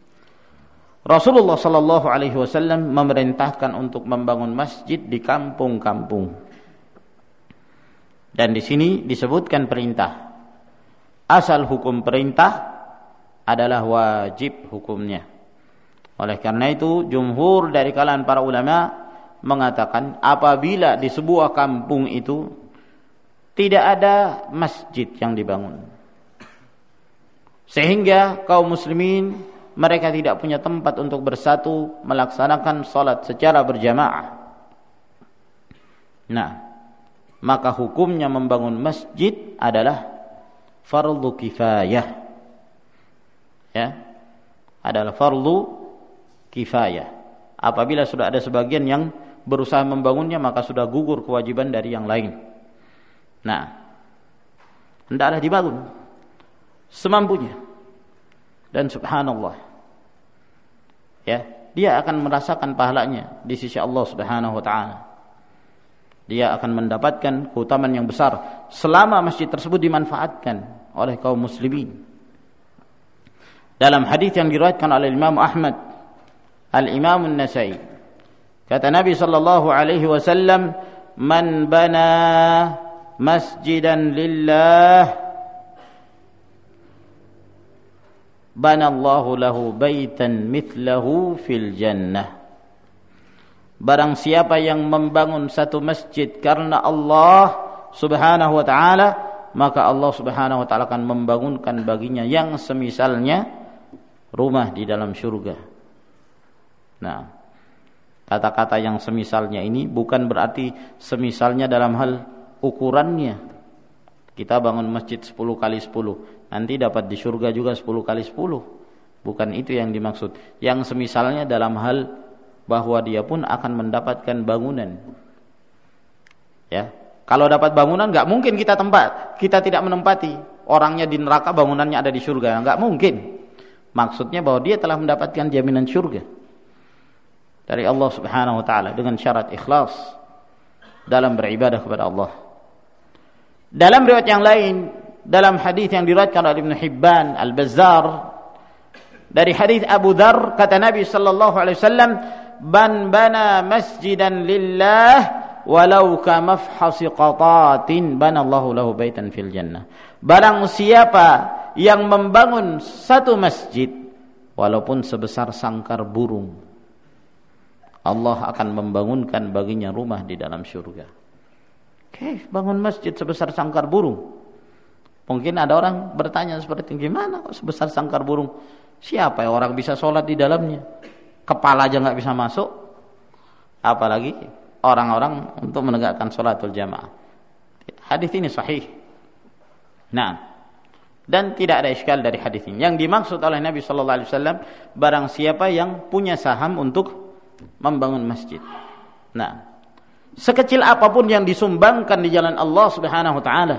Rasulullah sallallahu alaihi wasallam memerintahkan untuk membangun masjid di kampung-kampung. Dan di sini disebutkan perintah. Asal hukum perintah adalah wajib hukumnya. Oleh karena itu, jumhur dari kalangan para ulama mengatakan apabila di sebuah kampung itu tidak ada masjid yang dibangun, sehingga kaum muslimin mereka tidak punya tempat untuk bersatu melaksanakan salat secara berjamaah, nah, maka hukumnya membangun masjid adalah fardu kifayah, ya, adalah fardu kifayah. Apabila sudah ada sebagian yang berusaha membangunnya, maka sudah gugur kewajiban dari yang lain. Nah, hendaklah dibangun semampunya. Dan subhanallah, ya, dia akan merasakan pahalanya di sisi Allah Subhanahu wa taala. Dia akan mendapatkan keutamaan yang besar selama masjid tersebut dimanfaatkan oleh kaum muslimin. Dalam hadis yang diriwayatkan oleh Imam Ahmad, Al-Imam An-Nasa'i, kata Nabi sallallahu alaihi wasallam, "Man bana masjidan lillah, banallahu lahu baitan mithlahu fil jannah." Barang siapa yang membangun satu masjid karena Allah Subhanahu wa ta'ala, maka Allah Subhanahu wa ta'ala akan membangunkan baginya yang semisalnya rumah di dalam surga. Nah, kata-kata yang semisalnya ini bukan berarti semisalnya dalam hal ukurannya. Kita bangun masjid 10 kali 10, nanti dapat di surga juga 10 kali 10. Bukan itu yang dimaksud. Yang semisalnya dalam hal bahwa dia pun akan mendapatkan bangunan. Ya, kalau dapat bangunan enggak mungkin kita tidak menempati. Orangnya di neraka, bangunannya ada di surga, enggak mungkin. Maksudnya bahwa dia telah mendapatkan jaminan surga dari Allah Subhanahu wa taala dengan syarat ikhlas dalam beribadah kepada Allah. Dalam riwayat yang lain, dalam hadis yang diriwayatkan oleh Ibnu Hibban, Al-Bazzar, dari hadis Abu Dzar, kata Nabi sallallahu alaihi wasallam, "Man bana masjidan lillah walau ka mafhasi qatatin banallahu lahu baitan fil jannah." Barang siapa yang membangun satu masjid walaupun sebesar sangkar burung, Allah akan membangunkan baginya rumah di dalam surga. Oke, bangun masjid sebesar sangkar burung. Mungkin ada orang bertanya seperti itu, gimana kok sebesar sangkar burung? Siapa ya orang bisa sholat di dalamnya? Kepala aja nggak bisa masuk, apalagi orang-orang untuk menegakkan sholatul jamaah. Hadis ini sahih. Nah, dan tidak ada iskal dari hadis ini. Yang dimaksud oleh Nabi sallallahu alaihi wasallam, barang siapa yang punya saham untuk membangun masjid. Nah, sekecil apapun yang disumbangkan di jalan Allah Subhanahu wa taala,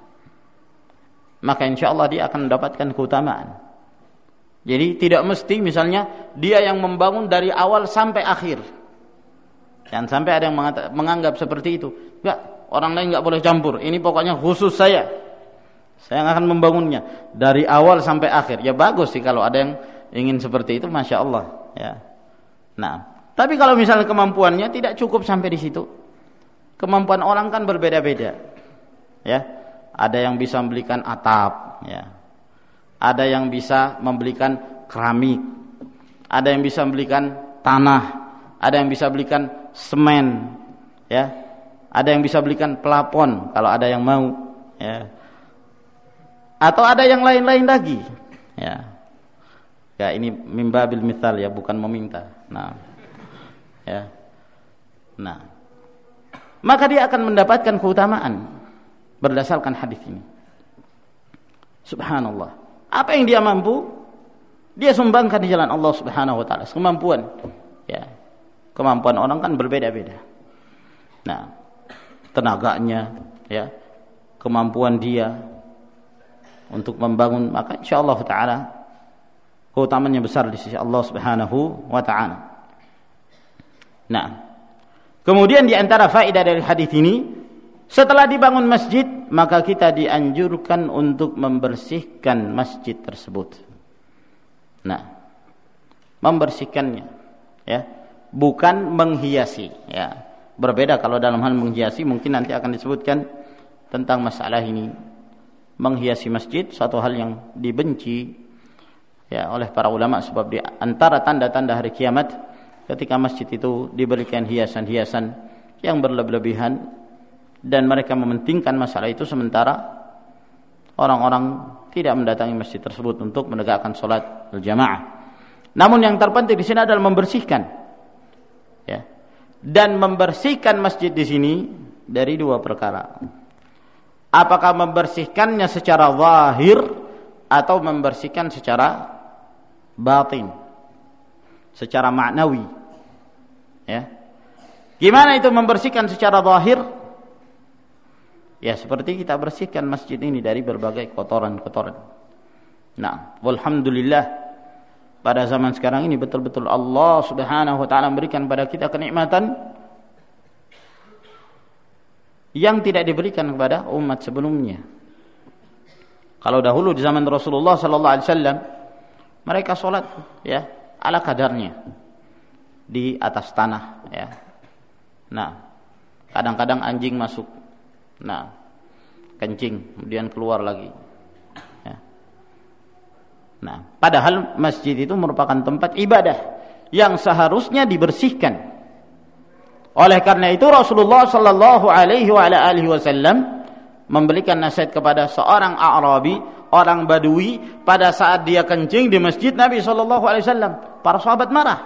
maka insyaallah dia akan mendapatkan keutamaan. Jadi tidak mesti misalnya dia yang membangun dari awal sampai akhir. Jangan sampai ada yang menganggap seperti itu. Enggak, orang lain enggak boleh campur. Ini pokoknya khusus saya. Saya yang akan membangunnya dari awal sampai akhir. Ya bagus sih kalau ada yang ingin seperti itu, masya Allah. Ya. Nah, tapi kalau misalnya kemampuannya tidak cukup sampai di situ. Kemampuan orang kan berbeda-beda. Ya, ada yang bisa membelikan atap. Ya, ada yang bisa membelikan keramik. Ada yang bisa membelikan tanah. Ada yang bisa belikan semen. Ya, ada yang bisa belikan pelapon kalau ada yang mau. Ya. Atau ada yang lain-lain lagi. Ya. Ya, ini mimbabil mithal ya, bukan meminta. Nah. Ya. Nah. Maka dia akan mendapatkan keutamaan berdasarkan hadis ini. Subhanallah. Apa yang dia mampu, dia sumbangkan di jalan Allah Subhanahu wa taala. Kemampuan. Ya. Kemampuan orang kan berbeda-beda. Nah, tenaganya, ya. Kemampuan dia untuk membangun, maka insyaallah taala keutamanya besar di sisi Allah Subhanahu wa taala. Nah, kemudian di antara faedah dari hadis ini, setelah dibangun masjid, maka kita dianjurkan untuk membersihkan masjid tersebut. Nah, membersihkannya, ya, bukan menghiasi, ya. Berbeda kalau dalam hal menghiasi, mungkin nanti akan disebutkan tentang masalah ini. Menghiasi masjid suatu hal yang dibenci ya oleh para ulama, sebab di antara tanda-tanda hari kiamat ketika masjid itu diberikan hiasan-hiasan yang berlebihan dan mereka mementingkan masalah itu, sementara orang-orang tidak mendatangi masjid tersebut untuk menegakkan salat berjamaah. Namun yang terpenting di sini adalah membersihkan, ya, dan membersihkan masjid di sini dari dua perkara. Apakah membersihkannya secara zahir atau membersihkan secara batin, secara maknawi, ya. Gimana itu membersihkan secara zahir? Ya seperti kita bersihkan masjid ini dari berbagai kotoran-kotoran. Nah, walhamdulillah pada zaman sekarang ini betul-betul Allah Subhanahu wa taala memberikan pada kita kenikmatan yang tidak diberikan kepada umat sebelumnya. Kalau dahulu di zaman Rasulullah sallallahu alaihi wasallam, mereka salat ya ala kadarnya di atas tanah, ya. Nah, kadang-kadang anjing masuk. Nah, kencing, kemudian keluar lagi. Ya. Nah, padahal masjid itu merupakan tempat ibadah yang seharusnya dibersihkan. Oleh karena itu Rasulullah sallallahu alaihi wasallam memberikan nasihat kepada seorang A'rabi, orang Badui, pada saat dia kencing di masjid Nabi sallallahu alaihi wasallam. Para sahabat marah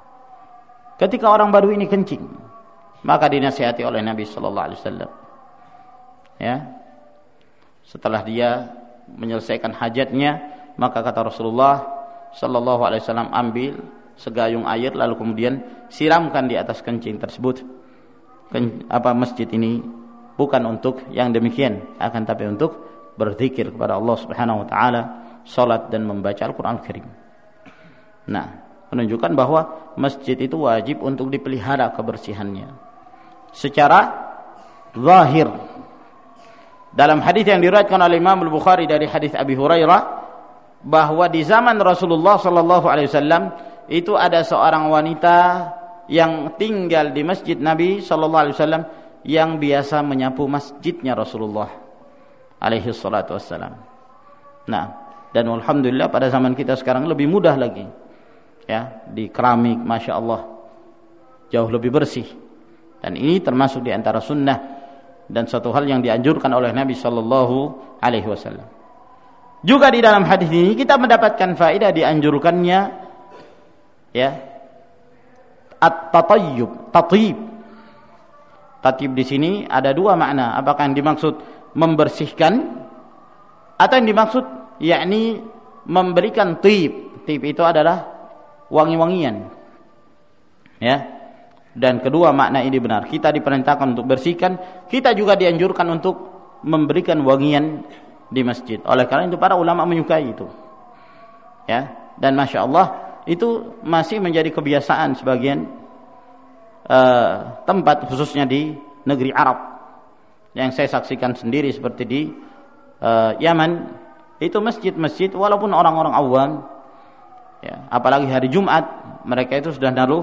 ketika orang Badui ini kencing. Maka dinasihati oleh Nabi sallallahu alaihi wasallam. Ya. Setelah dia menyelesaikan hajatnya, maka kata Rasulullah sallallahu alaihi wasallam, ambil segayung air lalu kemudian siramkan di atas kencing tersebut. Masjid ini bukan untuk yang demikian, akan tapi untuk berzikir kepada Allah Subhanahu wa taala, salat dan membaca Al-Qur'an Al-Karim. Nah, menunjukkan bahwa masjid itu wajib untuk dipelihara kebersihannya secara zahir. Dalam hadis yang diriwayatkan oleh Imam Al-Bukhari dari hadis Abi Hurairah, bahwa di zaman Rasulullah sallallahu alaihi wasallam itu ada seorang wanita yang tinggal di masjid Nabi sallallahu alaihi wasallam yang biasa menyapu masjidnya Rasulullah alaihi salatu wassalam. Nah, dan alhamdulillah pada zaman kita sekarang lebih mudah lagi. Ya, di keramik, masya Allah, jauh lebih bersih. Dan ini termasuk di antara sunnah dan satu hal yang dianjurkan oleh Nabi sallallahu alaihi wasallam. Juga di dalam hadis ini kita mendapatkan faedah dianjurkannya, ya, at-tatayyub, tatib. Tatib di sini ada dua makna. Apakah yang dimaksud membersihkan atau yang dimaksud yakni memberikan tib. Tib itu adalah wangi-wangian. Ya. Dan kedua makna ini benar. Kita diperintahkan untuk bersihkan, kita juga dianjurkan untuk memberikan wangian di masjid. Oleh karena itu para ulama menyukai itu. Ya, dan masya Allah itu masih menjadi kebiasaan sebagian tempat, khususnya di negeri Arab. Yang saya saksikan sendiri seperti di Yaman, itu masjid-masjid walaupun orang-orang awam, ya, apalagi hari Jumat mereka itu sudah naruh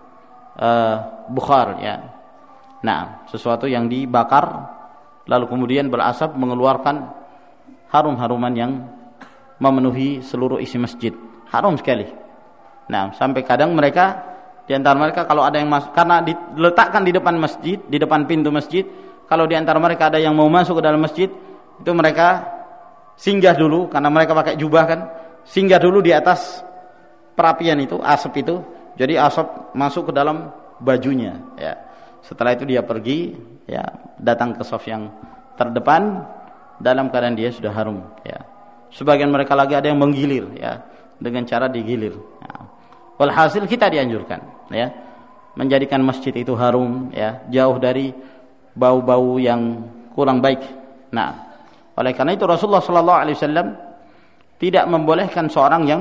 bukhar, ya. Nah, sesuatu yang dibakar lalu kemudian berasap mengeluarkan harum-haruman yang memenuhi seluruh isi masjid. Harum sekali. Nah, sampai kadang mereka di antara mereka kalau ada yang masuk, karena diletakkan di depan masjid, di depan pintu masjid, kalau di antara mereka ada yang mau masuk ke dalam masjid, itu mereka singgah dulu karena mereka pakai jubah kan, singgah dulu di atas perapian itu, asap itu. Jadi asap masuk ke dalam bajunya, ya. Setelah itu dia pergi, ya, datang ke shaf yang terdepan dalam keadaan dia sudah harum, ya. Sebagian mereka lagi ada yang menggilir, ya, dengan cara digilir. Ya. Walhasil kita dianjurkan, ya, menjadikan masjid itu harum, ya, jauh dari bau-bau yang kurang baik. Nah, oleh karena itu Rasulullah SAW tidak membolehkan seorang yang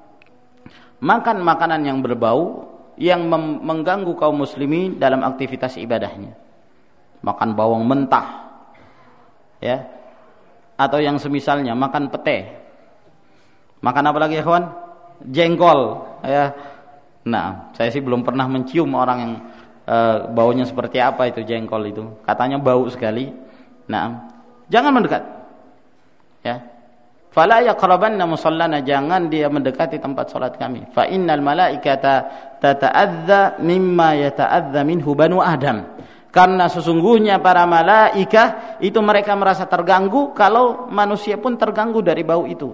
makan makanan yang berbau yang mengganggu kaum muslimin dalam aktivitas ibadahnya. Makan bawang mentah, ya, atau yang semisalnya, makan pete. Makan apa lagi ya kawan? Jengkol, ya. Nah, saya sih belum pernah mencium orang yang baunya seperti apa itu jengkol itu. Katanya bau sekali. Nah, jangan mendekat. Ya. Fala yaqrabanna musallana, jangan dia mendekati tempat salat kami. Fa innal malaikata tata'adza mimma yata'adza minhu banu Adam. Karena sesungguhnya para malaikah itu mereka merasa terganggu kalau manusia pun terganggu dari bau itu.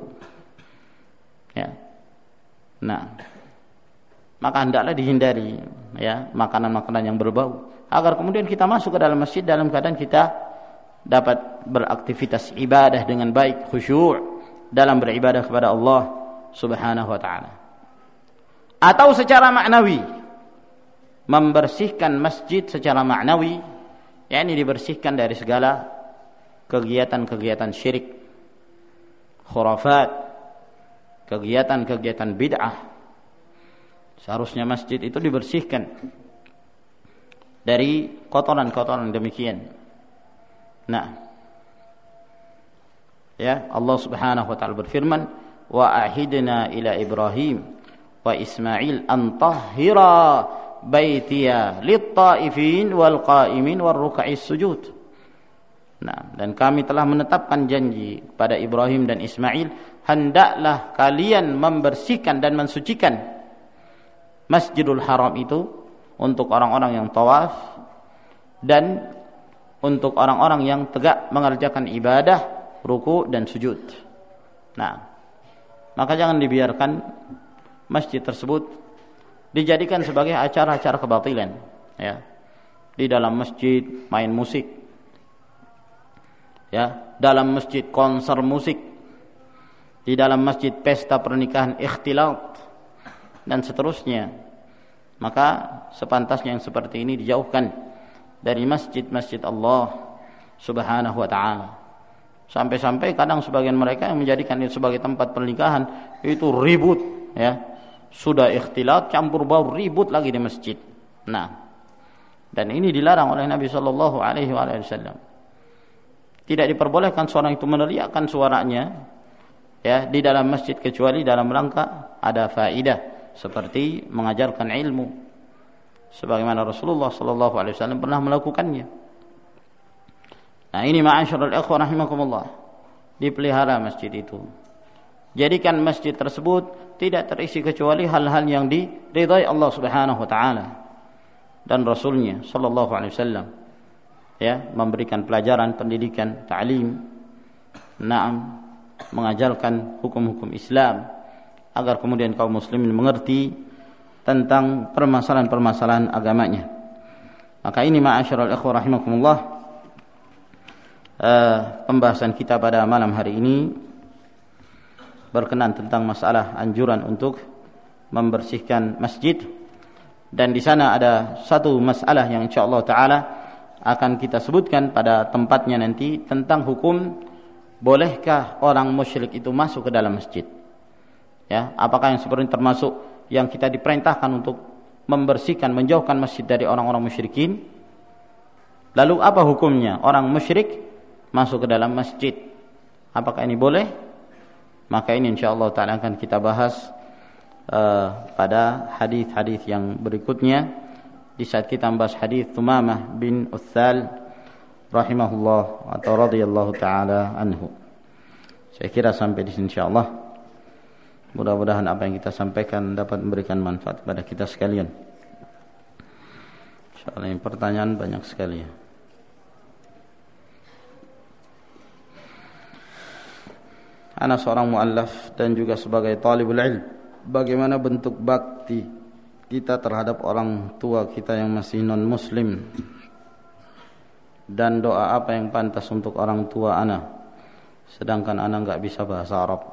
Ya. Nah, maka hendaklah dihindari, ya, makanan-makanan yang berbau agar kemudian kita masuk ke dalam masjid dalam keadaan kita dapat beraktivitas ibadah dengan baik, khusyuk dalam beribadah kepada Allah Subhanahu wa taala. Atau secara maknawi, membersihkan masjid secara maknawi, yakni dibersihkan dari segala kegiatan-kegiatan syirik, khurafat, kegiatan-kegiatan bid'ah. Seharusnya masjid itu dibersihkan dari kotoran-kotoran demikian. Nah, ya, Allah Subhanahu wa taala berfirman, wa ahidna ila Ibrahim wa Ismail an tahhira baitiya lit-taifin wal qa'imin war ruk'is sujud. Nah, dan kami telah menetapkan janji pada Ibrahim dan Ismail, hendaklah kalian membersihkan dan mensucikan Masjidul Haram itu untuk orang-orang yang tawaf dan untuk orang-orang yang tegak mengerjakan ibadah, ruku dan sujud. Nah, maka jangan dibiarkan masjid tersebut dijadikan sebagai acara-acara kebatilan, ya. Di dalam masjid main musik, ya, dalam masjid konser musik, di dalam masjid pesta pernikahan ikhtilat dan seterusnya. Maka sepantasnya yang seperti ini dijauhkan dari masjid-masjid Allah Subhanahu wa taala. Sampai-sampai kadang sebagian mereka yang menjadikan itu sebagai tempat pernikahan itu ribut, ya. Sudah ikhtilat, campur baur, ribut lagi di masjid. Nah, dan ini dilarang oleh Nabi sallallahu alaihi wasallam. Tidak diperbolehkan seorang itu meneriakkan suaranya, ya, di dalam masjid kecuali dalam rangka ada faidah seperti mengajarkan ilmu, sebagaimana Rasulullah sallallahu alaihi wasallam pernah melakukannya. Nah, ini ma'asyiral ikhwan rahimakumullah, dipelihara masjid itu. Jadikan masjid tersebut tidak terisi kecuali hal-hal yang diridai Allah Subhanahu wa taala dan Rasulnya sallallahu alaihi wasallam, ya, memberikan pelajaran, pendidikan, ta'lim, na'am, mengajarkan hukum-hukum Islam agar kemudian kaum muslimin mengerti tentang permasalahan-permasalahan agamanya. Maka ini ma'asyiral ikhwan rahimakumullah, pembahasan kita pada malam hari ini berkenaan tentang masalah anjuran untuk membersihkan masjid Dan di sana ada satu masalah yang insyaallah taala akan kita sebutkan pada tempatnya nanti tentang hukum bolehkah orang musyrik itu masuk ke dalam masjid. Ya, apakah yang seperti termasuk yang kita diperintahkan untuk membersihkan, menjauhkan masjid dari orang-orang musyrikin? Lalu apa hukumnya orang musyrik masuk ke dalam masjid? Apakah ini boleh? Maka ini insyaallah taala akan kita bahas pada hadis-hadis yang berikutnya di saat kita membahas hadis Thumamah bin Utsal rahimahullah atau radhiyallahu taala anhu. Saya kira sampai di sini insyaallah. Mudah-mudahan apa yang kita sampaikan dapat memberikan manfaat kepada kita sekalian. Insyaallah pertanyaan banyak sekali ya. Ana seorang muallaf dan juga sebagai talibul ilm. Bagaimana bentuk bakti kita terhadap orang tua kita yang masih non muslim, dan doa apa yang pantas untuk orang tua ana sedangkan ana enggak bisa bahasa Arab.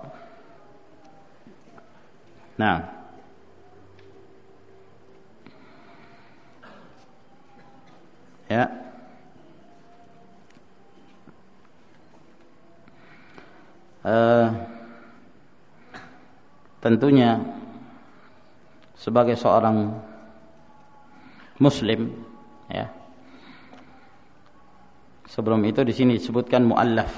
Nah, ya, tentunya sebagai seorang muslim, ya. Sebelum itu di sini disebutkan muallaf.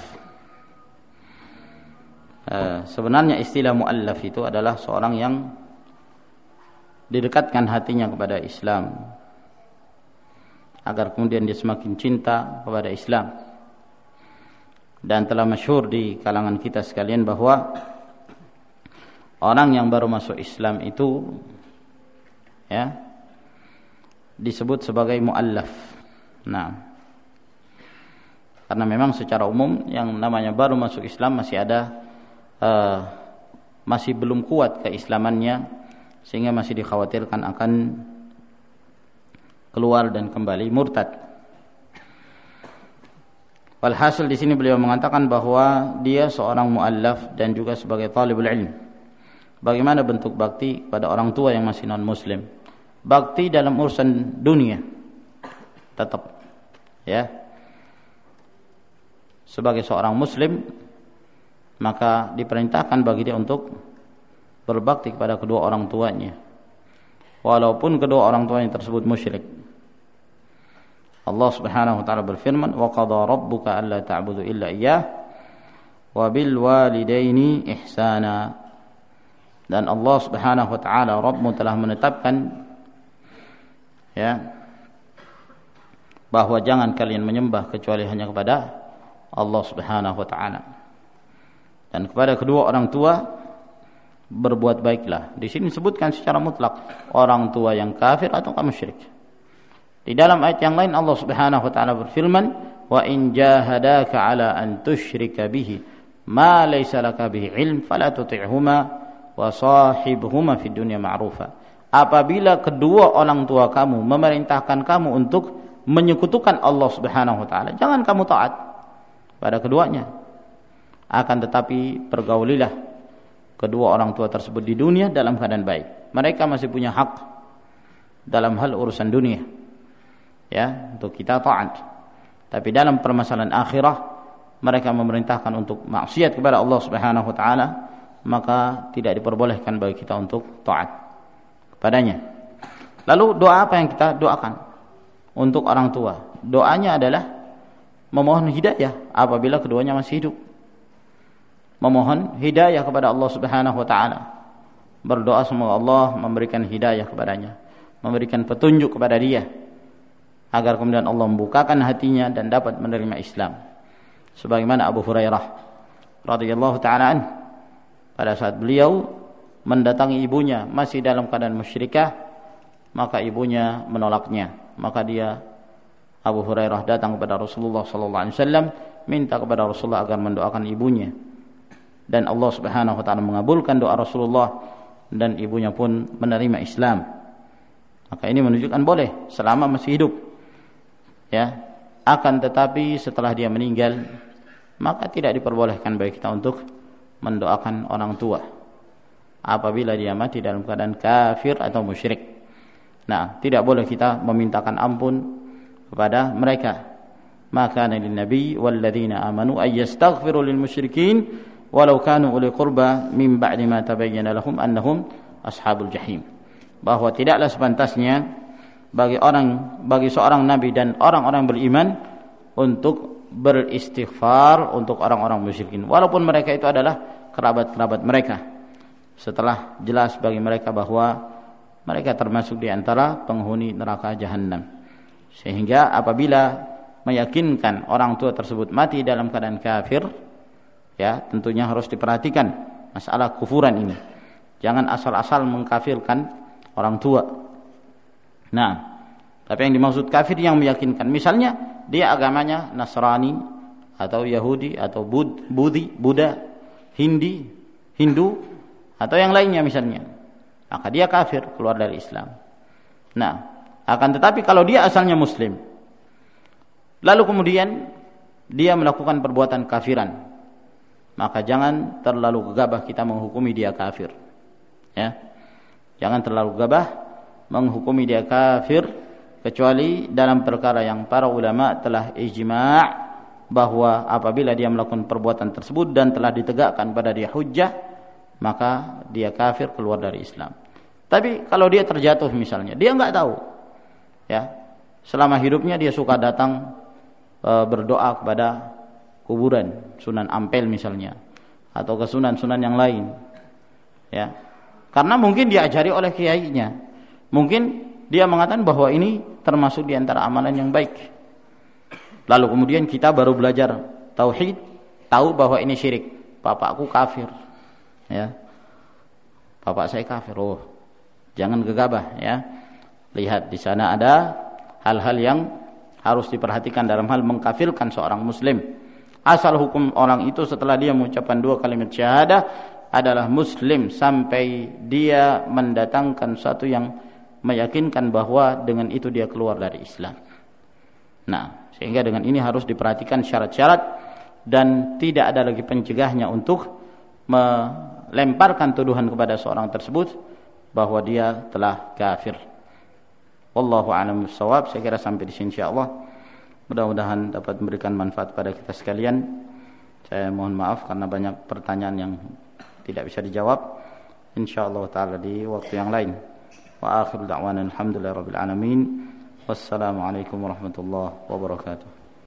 Sebenarnya istilah muallaf itu adalah seorang yang didekatkan hatinya kepada Islam agar kemudian dia semakin cinta kepada Islam. Dan telah masyhur di kalangan kita sekalian bahwa orang yang baru masuk Islam itu, ya, disebut sebagai muallaf. Nah, karena memang secara umum yang namanya baru masuk Islam masih ada masih belum kuat keislamannya, sehingga masih dikhawatirkan akan keluar dan kembali murtad. Walhasil di sini beliau mengatakan bahwa dia seorang muallaf dan juga sebagai talibul ilm. Bagaimana bentuk bakti pada orang tua yang masih non muslim? Bakti dalam urusan dunia tetap, ya. Sebagai seorang muslim maka diperintahkan bagi dia untuk berbakti kepada kedua orang tuanya, walaupun kedua orang tuanya tersebut musyrik. Allah Subhanahu wa taala berfirman, "Wa qada rabbuka alla ta'budu illa iyyah wa bil walidaini ihsana." Dan Allah Subhanahu wa taala, Rabbmu telah menetapkan, ya, bahwa jangan kalian menyembah kecuali hanya kepada Allah Subhanahu wa taala. Dan kepada kedua orang tua berbuat baiklah. Di sini disebutkan secara mutlak orang tua yang kafir atau musyrik. Di dalam ayat yang lain Allah Subhanahu wa taala berfirman, "Wa in jahadaka 'ala an tusyrika bihi ma laysa laka bihi 'ilm fala tuti'huma wa sahibhuma fid dunya ma'rufa." Apabila kedua orang tua kamu memerintahkan kamu untuk menyekutukan Allah Subhanahu wa taala, jangan kamu taat pada keduanya. Akan tetapi pergaulilah kedua orang tua tersebut di dunia dalam keadaan baik. Mereka masih punya hak dalam hal urusan dunia, ya, untuk kita taat. Tapi dalam permasalahan akhirah mereka memerintahkan untuk maksiat kepada Allah Subhanahu wa taala, maka tidak diperbolehkan bagi kita untuk taat kepadanya. Lalu doa apa yang kita doakan untuk orang tua? Doanya adalah memohon hidayah apabila keduanya masih hidup. Memohon hidayah kepada Allah Subhanahu wa taala. Berdoa semoga Allah memberikan hidayah kepadanya, memberikan petunjuk kepada dia agar kemudian Allah membukakan hatinya dan dapat menerima Islam. Sebagaimana Abu Hurairah radhiyallahu taala anhu, pada saat beliau mendatangi ibunya masih dalam keadaan musyrikah, maka ibunya menolaknya. Maka dia, Abu Hurairah, datang kepada Rasulullah sallallahu alaihi wasallam, minta kepada Rasulullah agar mendoakan ibunya. Dan Allah Subhanahu wa taala mengabulkan doa Rasulullah dan ibunya pun menerima Islam. Maka ini menunjukkan boleh selama masih hidup, ya. Akan tetapi setelah dia meninggal, maka tidak diperbolehkan bagi kita untuk mendoakan orang tua apabila dia mati dalam keadaan kafir atau musyrik. Nah, tidak boleh kita memintakan ampun kepada mereka. Maka lin nabi walladzina amanu ay yastaghfiru lil musyrikin walau kanu uli qurba min ba'di ma tabayyana lahum annahum ashabul jahim. Bahwa tidaklah sepantasnya bagi seorang nabi dan orang-orang beriman untuk beristighfar untuk orang-orang musyrikin walaupun mereka itu adalah kerabat-kerabat mereka, setelah jelas bagi mereka bahwa mereka termasuk di antara penghuni neraka jahanam. Sehingga apabila meyakinkan orang tua tersebut mati dalam keadaan kafir, ya tentunya harus diperhatikan masalah kufuran ini. Jangan asal-asal mengkafirkan orang tua. Nah, tapi yang dimaksud kafir yang meyakinkan, misalnya dia agamanya Nasrani atau Yahudi atau Buddha, Hindu atau yang lainnya misalnya, maka dia kafir, keluar dari Islam. Nah, akan tetapi kalau dia asalnya Muslim, lalu kemudian dia melakukan perbuatan kafiran, maka jangan terlalu gegabah kita menghukumi dia kafir. Ya, jangan terlalu gegabah menghukumi dia kafir, kecuali dalam perkara yang para ulama telah ijma' bahwa apabila dia melakukan perbuatan tersebut dan telah ditegakkan pada dia hujjah, maka dia kafir, keluar dari Islam. Tapi kalau dia terjatuh misalnya, dia enggak tahu, ya, selama hidupnya dia suka datang berdoa kepada kuburan, Sunan Ampel misalnya, atau ke sunan-sunan yang lain, ya, karena mungkin diajari oleh kiainya, mungkin dia mengatakan bahwa ini termasuk di antara amalan yang baik. Lalu kemudian kita baru belajar tauhid, tahu bahwa ini syirik. Bapakku kafir, ya, bapak saya kafir. Oh, jangan gegabah, ya. Lihat di sana ada hal-hal yang harus diperhatikan dalam hal mengkafirkan seorang muslim. Asal hukum orang itu setelah dia mengucapkan 2 kalimat syahadah adalah muslim sampai dia mendatangkan satu yang meyakinkan bahwa dengan itu dia keluar dari Islam. Nah, sehingga dengan ini harus diperhatikan syarat-syarat dan tidak ada lagi pencegahnya untuk melemparkan tuduhan kepada seorang tersebut bahwa dia telah kafir. Wallahu a'lam bishawab. Saya kira sampai di sini insyaallah. Mudah-mudahan dapat memberikan manfaat pada kita sekalian. Saya mohon maaf karena banyak pertanyaan yang tidak bisa dijawab. Insyaallah taala di waktu yang lain. Wa akhiru da'wana alhamdulillahirabbil alamin. Wassalamualaikum warahmatullahi wabarakatuh.